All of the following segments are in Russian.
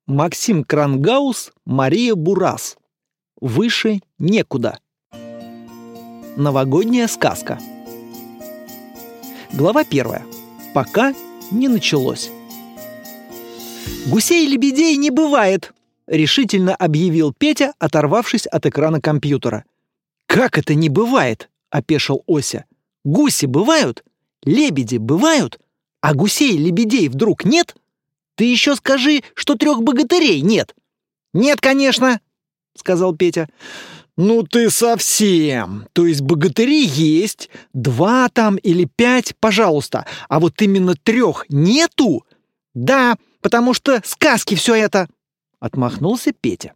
Максим Крангаус, Мария Бурас. Выше некуда. Новогодняя сказка. Глава 1. Пока не началось. «Гусей и лебедей не бывает!» — решительно объявил Петя, оторвавшись от экрана компьютера. «Как это не бывает?» — опешил Ося. «Гуси бывают? Лебеди бывают? А гусей и лебедей вдруг нет? Ты еще скажи, что 3 богатырей нет!» «Нет, конечно!» — сказал Петя. «Ну ты совсем! То есть богатыри есть, 2 там или 5, пожалуйста, а вот именно 3 нету?» «Да, потому что сказки все это!» — отмахнулся Петя.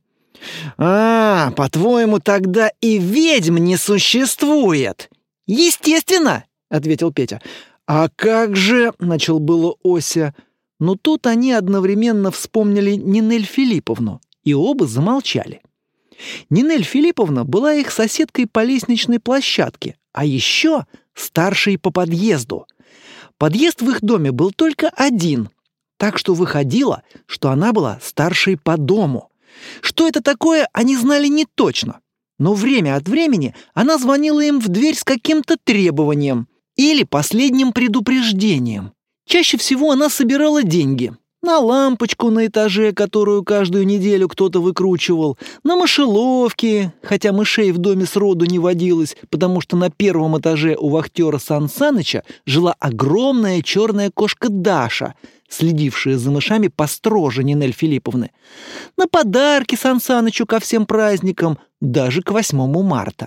По-твоему, тогда и ведьм не существует?» «Естественно!» — ответил Петя. «А как же...» — начал было Ося. Но тут они одновременно вспомнили Нинель Филипповну, и оба замолчали. Нинель Филипповна была их соседкой по лестничной площадке, а еще старшей по подъезду. Подъезд в их доме был только один, так что выходило, что она была старшей по дому. Что это такое, они знали не точно, но время от времени она звонила им в дверь с каким-то требованием или последним предупреждением. Чаще всего она собирала деньги на лампочку на этаже, которую каждую неделю кто-то выкручивал, на мышеловки, хотя мышей в доме сроду не водилось, потому что на 1 этаже у вахтера Сан Саныча жила огромная черная кошка Даша, следившая за мышами построже Нинель Филипповны, на подарки Сан Санычу ко всем праздникам, даже к 8 марта.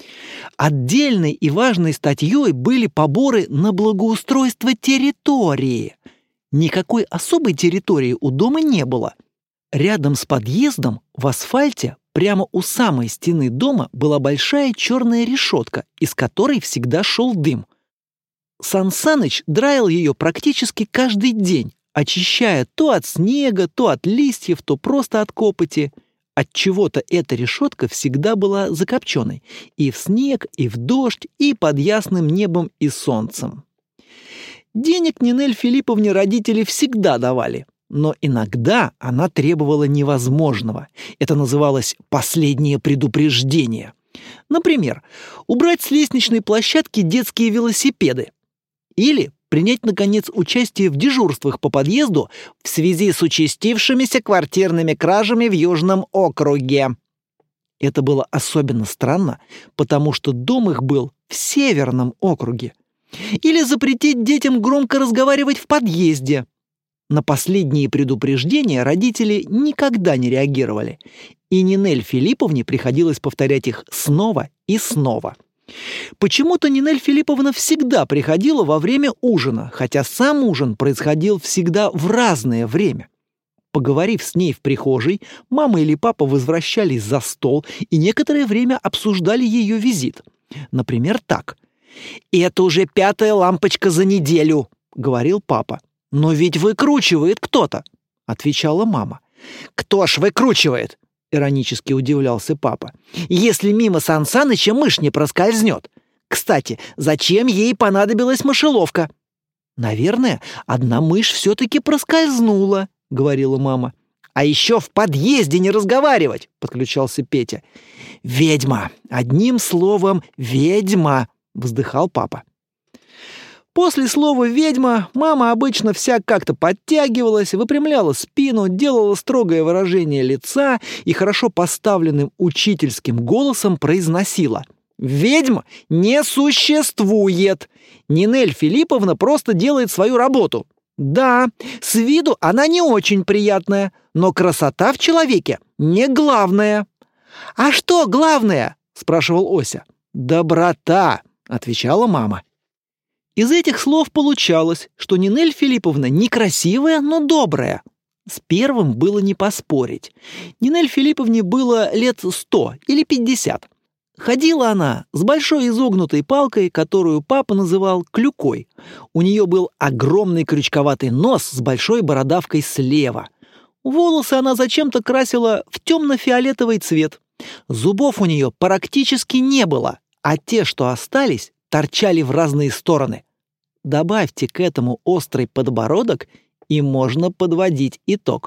Отдельной и важной статьей были поборы на благоустройство территории. Никакой особой территории у дома не было. Рядом с подъездом в асфальте прямо у самой стены дома была большая черная решетка, из которой всегда шел дым. Сан Саныч драил ее практически каждый день, очищая то от снега, то от листьев, то просто от копоти. Отчего-то эта решетка всегда была закопченной и в снег, и в дождь, и под ясным небом и солнцем. Денег Нинель Филипповне родители всегда давали, но иногда она требовала невозможного. Это называлось «последнее предупреждение». Например, убрать с лестничной площадки детские велосипеды. Или принять, наконец, участие в дежурствах по подъезду в связи с участившимися квартирными кражами в Южном округе. Это было особенно странно, потому что дом их был в Северном округе. Или запретить детям громко разговаривать в подъезде. На последние предупреждения родители никогда не реагировали, и Нинель Филипповне приходилось повторять их снова и снова. Почему-то Нинель Филипповна всегда приходила во время ужина, хотя сам ужин происходил всегда в разное время. Поговорив с ней в прихожей, мама или папа возвращались за стол и некоторое время обсуждали ее визит. Например, так. «Это уже 5-я лампочка за неделю», — говорил папа. «Но ведь выкручивает кто-то», — отвечала мама. «Кто ж выкручивает?» — иронически удивлялся папа. «Если мимо Сан Саныча мышь не проскользнет. Кстати, зачем ей понадобилась мышеловка?» «Наверное, одна мышь все-таки проскользнула», — говорила мама. «А еще в подъезде не разговаривать», — подключался Петя. «Ведьма! Одним словом, ведьма!» — вздыхал папа. После слова «ведьма» мама обычно вся как-то подтягивалась, выпрямляла спину, делала строгое выражение лица и хорошо поставленным учительским голосом произносила: «Ведьм не существует! Нинель Филипповна просто делает свою работу. Да, с виду она не очень приятная, но красота в человеке не главное». «А что главное?» — спрашивал Ося. «Доброта», — отвечала мама. Из этих слов получалось, что Нинель Филипповна некрасивая, но добрая. С первым было не поспорить. Нинель Филипповне было лет 100 или 50. Ходила она с большой изогнутой палкой, которую папа называл клюкой. У нее был огромный крючковатый нос с большой бородавкой слева. Волосы она зачем-то красила в темно-фиолетовый цвет. Зубов у нее практически не было, а те, что остались, торчали в разные стороны. Добавьте к этому острый подбородок, и можно подводить итог.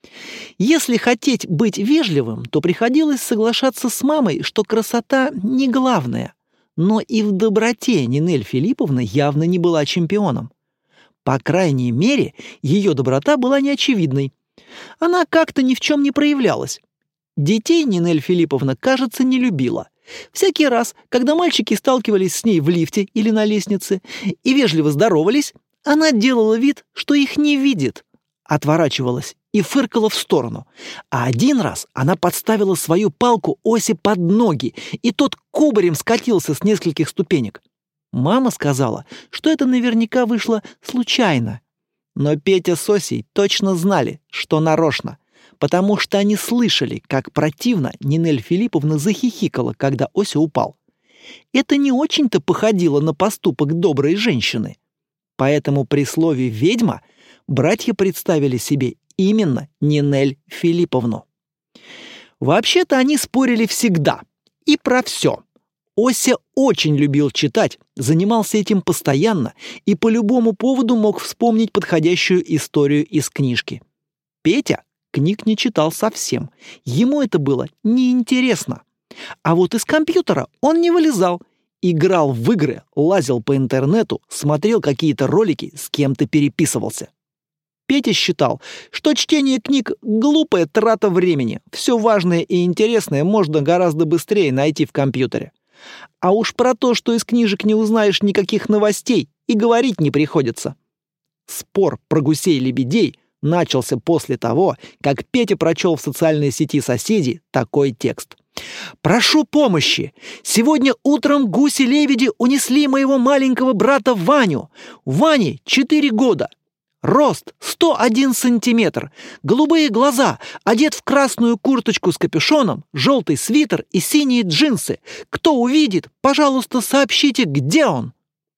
Если хотеть быть вежливым, то приходилось соглашаться с мамой, что красота не главное. Но и в доброте Нинель Филипповна явно не была чемпионом. По крайней мере, ее доброта была неочевидной. Она как-то ни в чем не проявлялась. Детей Нинель Филипповна, кажется, не любила. Всякий раз, когда мальчики сталкивались с ней в лифте или на лестнице и вежливо здоровались, она делала вид, что их не видит, отворачивалась и фыркала в сторону. А один раз она подставила свою палку Осе под ноги, и тот кубарем скатился с нескольких ступенек. Мама сказала, что это наверняка вышло случайно. Но Петя с Осей точно знали, что нарочно, потому что они слышали, как противно Нинель Филипповна захихикала, когда Ося упал. Это не очень-то походило на поступок доброй женщины. Поэтому при слове «ведьма» братья представили себе именно Нинель Филипповну. Вообще-то они спорили всегда и про все. Ося очень любил читать, занимался этим постоянно и по любому поводу мог вспомнить подходящую историю из книжки. Петя книг не читал совсем, ему это было неинтересно. А вот из компьютера он не вылезал, играл в игры, лазил по интернету, смотрел какие-то ролики, с кем-то переписывался. Петя считал, что чтение книг – глупая трата времени, все важное и интересное можно гораздо быстрее найти в компьютере. А уж про то, что из книжек не узнаешь никаких новостей, и говорить не приходится. Спор про гусей-лебедей начался после того, как Петя прочел в социальной сети соседей такой текст. «Прошу помощи! Сегодня утром гуси-лебеди унесли моего маленького брата Ваню. Ване 4 года. Рост 101 сантиметр, голубые глаза, одет в красную курточку с капюшоном, желтый свитер и синие джинсы. Кто увидит, пожалуйста, сообщите, где он».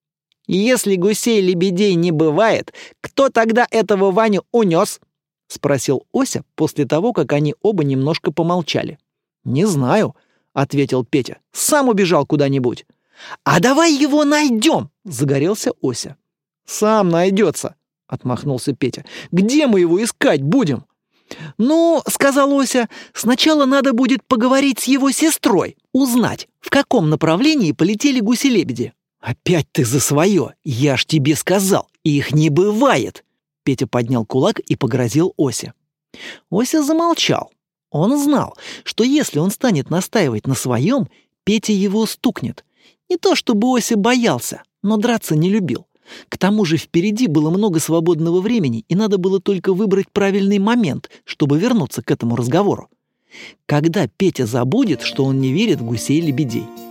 «Если гусей-лебедей не бывает, кто тогда этого Ваню унес?» — спросил Ося после того, как они оба немножко помолчали. «Не знаю», — ответил Петя. «Сам убежал куда-нибудь». «А давай его найдем!» — загорелся Ося. «Сам найдется», — отмахнулся Петя. «Где мы его искать будем?» «Ну, — сказал Ося, — сначала надо будет поговорить с его сестрой, узнать, в каком направлении полетели гуси-лебеди». «Опять ты за свое! Я ж тебе сказал, их не бывает!» Петя поднял кулак и погрозил Осе. Ося замолчал. Он знал, что если он станет настаивать на своем, Петя его стукнет. Не то чтобы Ося боялся, но драться не любил. К тому же впереди было много свободного времени, и надо было только выбрать правильный момент, чтобы вернуться к этому разговору. Когда Петя забудет, что он не верит в гусей-лебедей.